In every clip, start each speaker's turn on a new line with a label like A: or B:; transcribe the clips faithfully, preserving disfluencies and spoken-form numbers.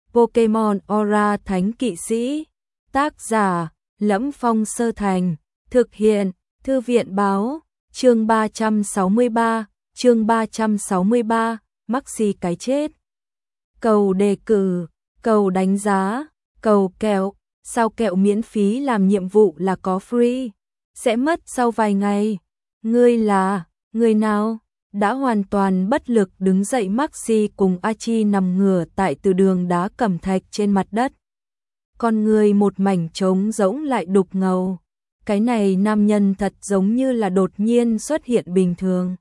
A: Pokemon Aura Thánh Kỵ Sĩ. Tác giả: Lẫm Phong Sơ Thành. Thực hiện: Thư viện báo. Chương ba trăm sáu mươi ba, chương ba trăm sáu mươi ba, Maxi cái chết. Cầu đề cử, cầu đánh giá, cầu kẹo, sao kẹo miễn phí làm nhiệm vụ là có free, sẽ mất sau vài ngày. Ngươi là, người nào? Đã hoàn toàn bất lực đứng dậy, Maxi cùng Achi nằm ngửa tại từ đường đá cẩm thạch trên mặt đất. Con người một mảnh trống rỗng lại đục ngầu. Cái này nam nhân thật giống như là đột nhiên xuất hiện bình thường.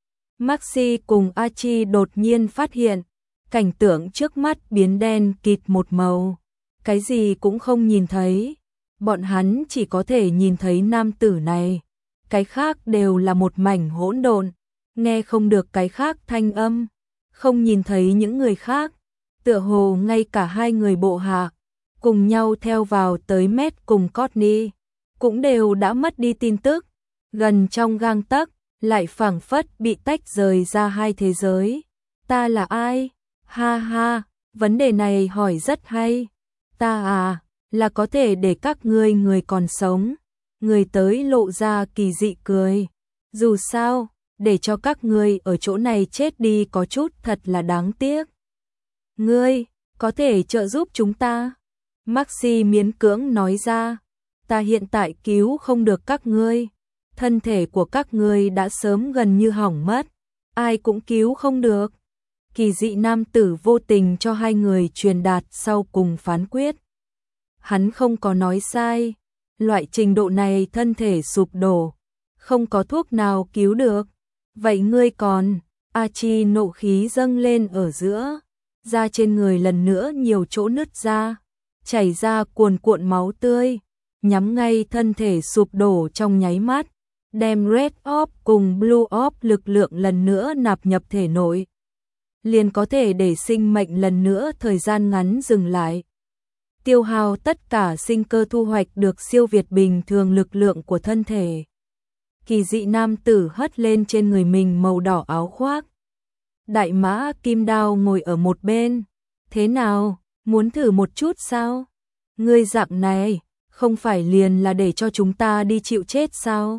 A: Maxi cùng Achi đột nhiên phát hiện, cảnh tượng trước mắt biến đen kịt một màu. Cái gì cũng không nhìn thấy. Bọn hắn chỉ có thể nhìn thấy nam tử này. Cái khác đều là một mảnh hỗn độn. Nghe không được cái khác thanh âm. Không nhìn thấy những người khác. Tựa hồ ngay cả hai người bộ hạ cùng nhau theo vào tới Matt cùng Courtney cũng đều đã mất đi tin tức. Gần trong gang tấc, lại phảng phất bị tách rời ra hai thế giới. Ta là ai? Ha ha, vấn đề này hỏi rất hay. Ta à, là có thể để các ngươi người còn sống. Người tới lộ ra kỳ dị cười. Dù sao, để cho các ngươi ở chỗ này chết đi có chút thật là đáng tiếc. Ngươi, có thể trợ giúp chúng ta? Maxi miễn cưỡng nói ra. Ta hiện tại cứu không được các ngươi. Thân thể của các ngươi đã sớm gần như hỏng mất. Ai cũng cứu không được. Kỳ dị nam tử vô tình cho hai người truyền đạt sau cùng phán quyết. Hắn không có nói sai. Loại trình độ này thân thể sụp đổ. Không có thuốc nào cứu được. Vậy ngươi còn? Achi nộ khí dâng lên ở giữa. Da trên người lần nữa nhiều chỗ nứt ra. Chảy ra cuồn cuộn máu tươi. Nhắm ngay thân thể sụp đổ trong nháy mắt. Đem Red Orb cùng Blue Orb lực lượng lần nữa nạp nhập thể nội. Liền có thể để sinh mệnh lần nữa thời gian ngắn dừng lại. Tiêu hao tất cả sinh cơ, thu hoạch được siêu việt bình thường lực lượng của thân thể. Kỳ dị nam tử hất lên trên người mình màu đỏ áo khoác. Đại mã kim đao ngồi ở một bên. Thế nào, muốn thử một chút sao? Ngươi dạng này, không phải liền là để cho chúng ta đi chịu chết sao?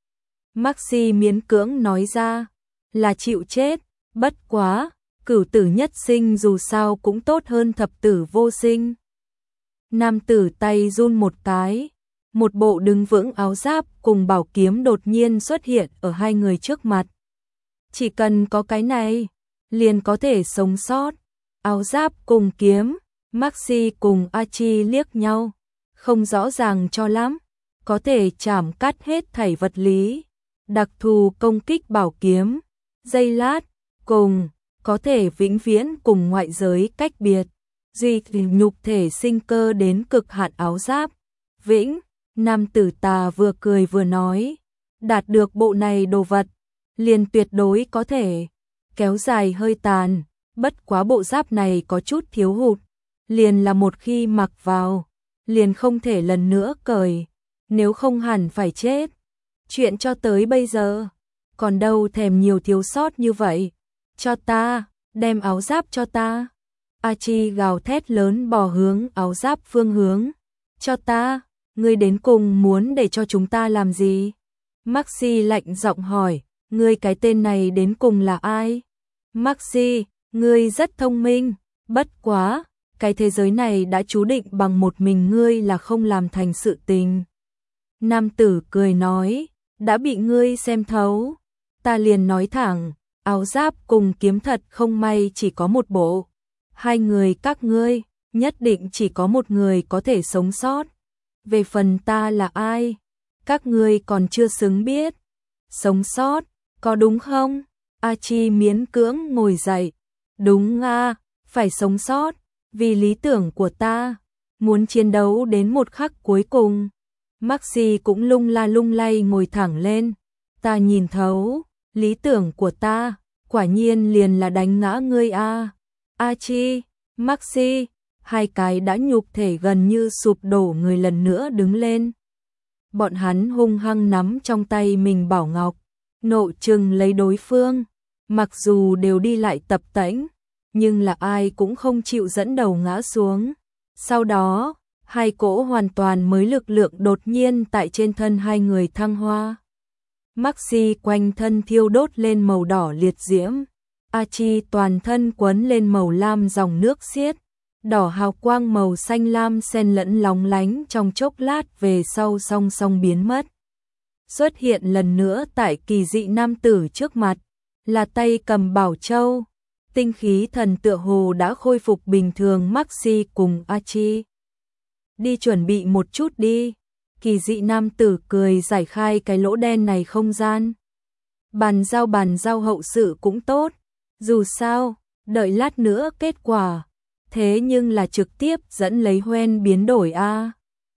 A: Maxi miễn cưỡng nói ra, là chịu chết, bất quá, cửu tử nhất sinh dù sao cũng tốt hơn thập tử vô sinh. Nam tử tay run một cái, một bộ đứng vững áo giáp cùng bảo kiếm đột nhiên xuất hiện ở hai người trước mặt. Chỉ cần có cái này, liền có thể sống sót. Áo giáp cùng kiếm, Maxi cùng Achi liếc nhau, không rõ ràng cho lắm, có thể chảm cắt hết thảy vật lý. Đặc thù công kích bảo kiếm, dây lát, cùng, có thể vĩnh viễn cùng ngoại giới cách biệt. Duy nhục thể sinh cơ đến cực hạn áo giáp. Vĩnh, nam tử tà vừa cười vừa nói, đạt được bộ này đồ vật, liền tuyệt đối có thể kéo dài hơi tàn, bất quá bộ giáp này có chút thiếu hụt, liền là một khi mặc vào, liền không thể lần nữa cởi, nếu không hẳn phải chết. Chuyện cho tới bây giờ, còn đâu thèm nhiều thiếu sót như vậy. Cho ta, đem áo giáp cho ta. Achi gào thét lớn bò hướng áo giáp phương hướng. Cho ta, ngươi đến cùng muốn để cho chúng ta làm gì? Maxi lạnh giọng hỏi, ngươi cái tên này đến cùng là ai? Maxi, ngươi rất thông minh, bất quá, cái thế giới này đã chú định bằng một mình ngươi là không làm thành sự tình. Nam tử cười nói, đã bị ngươi xem thấu, ta liền nói thẳng, áo giáp cùng kiếm thật không may chỉ có một bộ. Hai người các ngươi, nhất định chỉ có một người có thể sống sót. Về phần ta là ai, các ngươi còn chưa xứng biết. Sống sót, có đúng không? Achi miễn cưỡng ngồi dậy. Đúng à, phải sống sót, vì lý tưởng của ta, muốn chiến đấu đến một khắc cuối cùng. Maxi cũng lung la lung lay ngồi thẳng lên. Ta nhìn thấu, lý tưởng của ta, quả nhiên liền là đánh ngã ngươi a. Achi, Maxi, hai cái đã nhục thể gần như sụp đổ người lần nữa đứng lên. Bọn hắn hung hăng nắm trong tay mình bảo ngọc, nộ trừng lấy đối phương. Mặc dù đều đi lại tập tễnh, nhưng là ai cũng không chịu dẫn đầu ngã xuống. Sau đó, hai cỗ hoàn toàn mới lực lượng đột nhiên tại trên thân hai người thăng hoa. Maxi quanh thân thiêu đốt lên màu đỏ liệt diễm, Archie toàn thân quấn lên màu lam dòng nước xiết, đỏ hào quang màu xanh lam xen lẫn lóng lánh trong chốc lát về sau song song biến mất. Xuất hiện lần nữa tại kỳ dị nam tử trước mặt, là tay cầm bảo châu, tinh khí thần tựa hồ đã khôi phục bình thường. Maxi cùng Archie đi chuẩn bị một chút đi. Kỳ dị nam tử cười giải khai cái lỗ đen này không gian. Bàn giao bàn giao hậu sự cũng tốt, dù sao, đợi lát nữa kết quả. Thế nhưng là trực tiếp dẫn lấy hoen biến đổi a. À.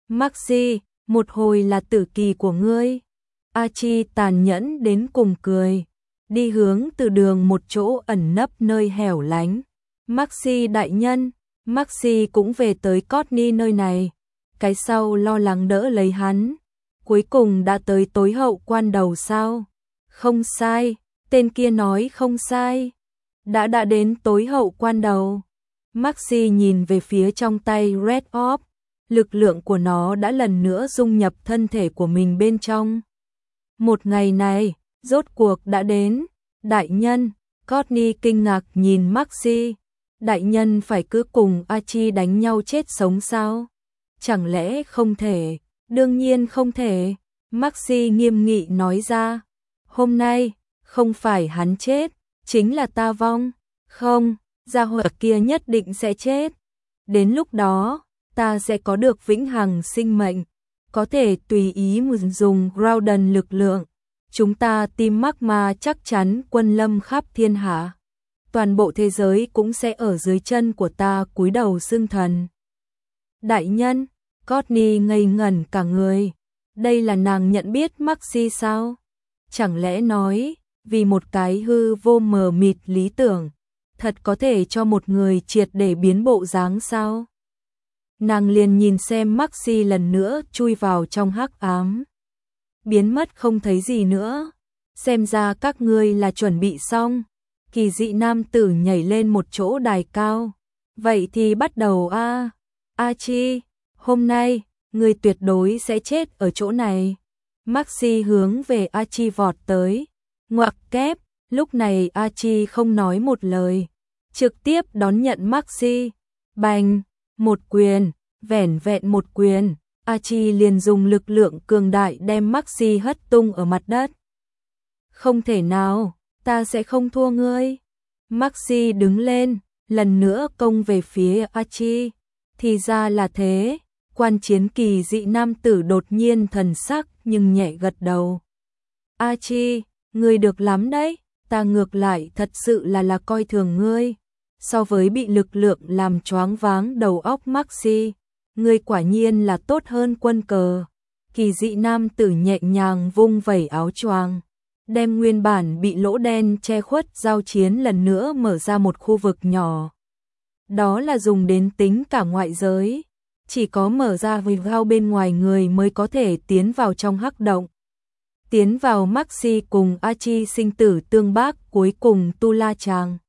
A: Maxi, một hồi là tử kỳ của ngươi. Archie tàn nhẫn đến cùng cười, đi hướng từ đường một chỗ ẩn nấp nơi hẻo lánh. Maxi đại nhân, Maxi cũng về tới Courtney nơi này. Cái sau lo lắng đỡ lấy hắn. Cuối cùng đã tới tối hậu quan đầu sao? Không sai, tên kia nói không sai. Đã đã đến tối hậu quan đầu. Maxi nhìn về phía trong tay Red Orb, lực lượng của nó đã lần nữa dung nhập thân thể của mình bên trong. Một ngày này, rốt cuộc đã đến. Đại nhân, Courtney kinh ngạc nhìn Maxi. Đại nhân phải cứ cùng Archie đánh nhau chết sống sao? Chẳng lẽ không thể? Đương nhiên không thể. Maxi nghiêm nghị nói ra. Hôm nay, không phải hắn chết, chính là ta vong. Không, gia hỏa kia nhất định sẽ chết. Đến lúc đó, ta sẽ có được vĩnh hằng sinh mệnh, có thể tùy ý dùng Groudon lực lượng. Chúng ta Team Magma chắc chắn quân lâm khắp thiên hạ. Toàn bộ thế giới cũng sẽ ở dưới chân của ta cúi đầu xưng thần. Đại nhân, Courtney ngây ngẩn cả người. Đây là nàng nhận biết Maxi sao? Chẳng lẽ nói, vì một cái hư vô mờ mịt lý tưởng, thật có thể cho một người triệt để biến bộ dáng sao? Nàng liền nhìn xem Maxi lần nữa chui vào trong hắc ám. Biến mất không thấy gì nữa. Xem ra các ngươi là chuẩn bị xong. Kỳ dị nam tử nhảy lên một chỗ đài cao. Vậy thì bắt đầu a. À. Archie, hôm nay, ngươi tuyệt đối sẽ chết ở chỗ này. Maxi hướng về Archie vọt tới. Ngoặc kép, lúc này Archie không nói một lời. Trực tiếp đón nhận Maxi. Bành, một quyền, vẻn vẹn một quyền. Archie liền dùng lực lượng cường đại đem Maxi hất tung ở mặt đất. Không thể nào, ta sẽ không thua ngươi. Maxi đứng lên, lần nữa công về phía Archie. Thì ra là thế. Quan chiến kỳ dị nam tử đột nhiên thần sắc nhưng nhẹ gật đầu. Archie, ngươi được lắm đấy, ta ngược lại thật sự là là coi thường ngươi. So với bị lực lượng làm choáng váng đầu óc Maxi, ngươi quả nhiên là tốt hơn quân cờ. Kỳ dị nam tử nhẹ nhàng vung vẩy áo choàng, đem nguyên bản bị lỗ đen che khuất giao chiến lần nữa mở ra một khu vực nhỏ. Đó là dùng đến tính cả ngoại giới. Chỉ có mở ra vây gao bên ngoài người mới có thể tiến vào trong hắc động. Tiến vào. Maxi cùng Archie sinh tử tương bác cuối cùng tu la chàng.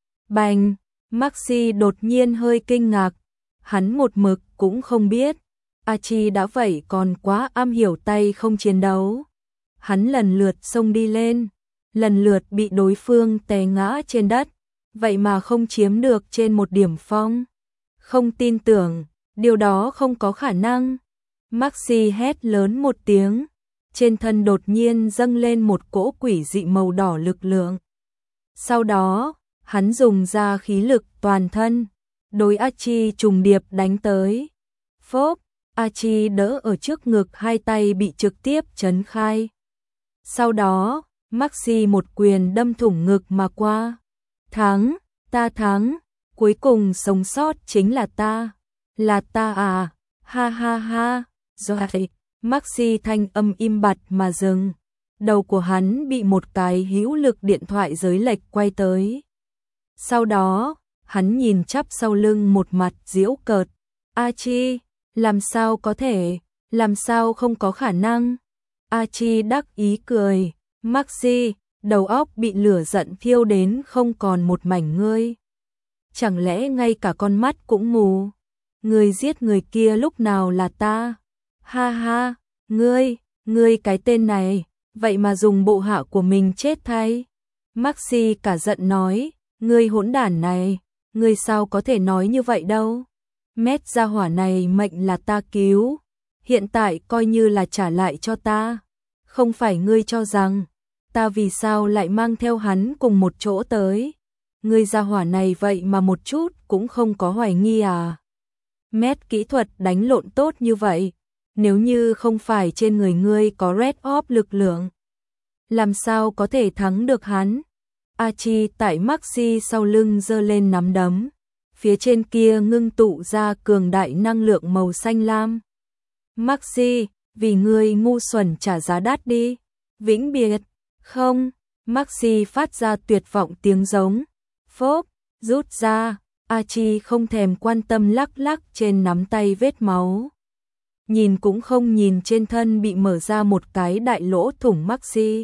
A: Bành, Maxi đột nhiên hơi kinh ngạc. Hắn một mực cũng không biết Archie đã vậy còn quá am hiểu tay không chiến đấu. Hắn lần lượt xông đi lên, lần lượt bị đối phương té ngã trên đất, vậy mà không chiếm được trên một điểm phong. Không tin tưởng, điều đó không có khả năng. Maxi hét lớn một tiếng, trên thân đột nhiên dâng lên một cỗ quỷ dị màu đỏ lực lượng. Sau đó, hắn dùng ra khí lực toàn thân, đối Archie trùng điệp đánh tới. Phốp, Archie đỡ ở trước ngực, hai tay bị trực tiếp chấn khai. Sau đó, Maxi một quyền đâm thủng ngực mà qua. Thắng, ta thắng, cuối cùng sống sót chính là ta. Là ta à, ha ha ha, rồi. Maxi thanh âm im bặt mà dừng. Đầu của hắn bị một cái hữu lực điện thoại giới lệch quay tới. Sau đó, hắn nhìn chắp sau lưng một mặt giễu cợt. Archie, làm sao có thể, làm sao không có khả năng. Archie đắc ý cười. Maxi, đầu óc bị lửa giận thiêu đến không còn một mảnh ngươi. Chẳng lẽ ngay cả con mắt cũng mù? Người giết người kia lúc nào là ta? Ha ha, ngươi, ngươi cái tên này, vậy mà dùng bộ hạ của mình chết thay. Maxi cả giận nói, ngươi hỗn đản này, ngươi sao có thể nói như vậy đâu? Mét gia hỏa này mệnh là ta cứu, hiện tại coi như là trả lại cho ta. Không phải ngươi cho rằng, ta vì sao lại mang theo hắn cùng một chỗ tới? Ngươi gia hỏa này vậy mà một chút cũng không có hoài nghi à? Mét kỹ thuật đánh lộn tốt như vậy, nếu như không phải trên người ngươi có Red Orb lực lượng, làm sao có thể thắng được hắn? Archie tại Maxi sau lưng giơ lên nắm đấm, phía trên kia ngưng tụ ra cường đại năng lượng màu xanh lam. Maxi, vì ngươi ngu xuẩn trả giá đắt đi. Vĩnh biệt. Không. Maxi phát ra tuyệt vọng tiếng giống. Phốp, rút ra. Archie không thèm quan tâm lắc lắc trên nắm tay vết máu. Nhìn cũng không nhìn trên thân bị mở ra một cái đại lỗ thủng Maxi.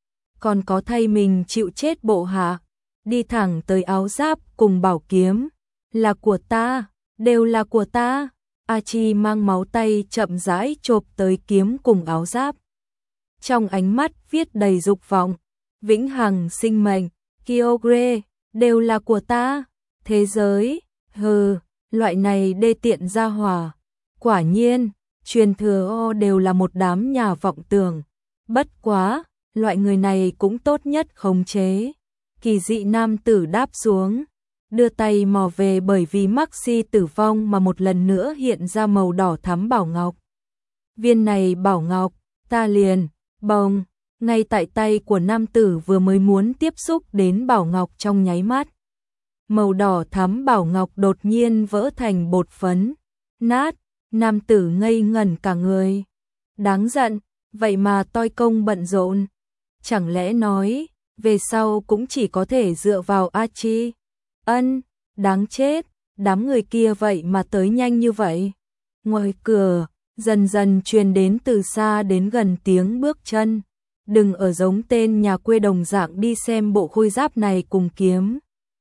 A: Còn có thay mình chịu chết bộ hạ. Đi thẳng tới áo giáp cùng bảo kiếm. Là của ta, đều là của ta. Archie mang máu tay chậm rãi chộp tới kiếm cùng áo giáp. Trong ánh mắt viết đầy dục vọng. Vĩnh hằng sinh mệnh, Kyogre, đều là của ta. Thế giới, hừ, loại này đê tiện gia hỏa. Quả nhiên, truyền thừa O đều là một đám nhà vọng tưởng. Bất quá, loại người này cũng tốt nhất khống chế. Kỳ dị nam tử đáp xuống, đưa tay mò về bởi vì Maxi tử vong mà một lần nữa hiện ra màu đỏ thắm bảo ngọc. Viên này bảo ngọc, ta liền, bồng, ngay tại tay của nam tử vừa mới muốn tiếp xúc đến bảo ngọc trong nháy mắt. Màu đỏ thắm bảo ngọc đột nhiên vỡ thành bột phấn, nát, nam tử ngây ngẩn cả người. Đáng giận, vậy mà toi công bận rộn. Chẳng lẽ nói, về sau cũng chỉ có thể dựa vào Archie? Ân, đáng chết, đám người kia vậy mà tới nhanh như vậy. Ngoài cửa, dần dần truyền đến từ xa đến gần tiếng bước chân. Đừng ở giống tên nhà quê đồng dạng đi xem bộ khôi giáp này cùng kiếm.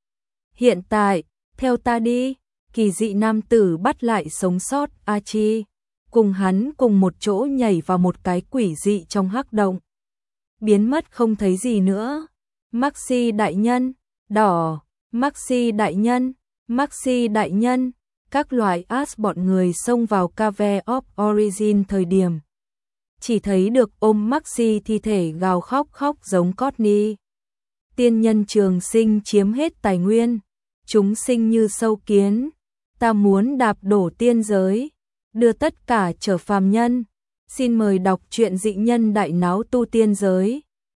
A: Hiện tại, theo ta đi, kỳ dị nam tử bắt lại sống sót Archie. Cùng hắn cùng một chỗ nhảy vào một cái quỷ dị trong hắc động. Biến mất không thấy gì nữa. Maxi đại nhân, đỏ. Maxi đại nhân, Maxi đại nhân, các loại as bọn người xông vào Cave of Origin thời điểm. Chỉ thấy được ôm Maxi thi thể gào khóc khóc giống Courtney. Tiên nhân trường sinh chiếm hết tài nguyên, chúng sinh như sâu kiến. Ta muốn đạp đổ tiên giới, đưa tất cả trở phàm nhân. Xin mời đọc truyện dị nhân đại náo tu tiên giới.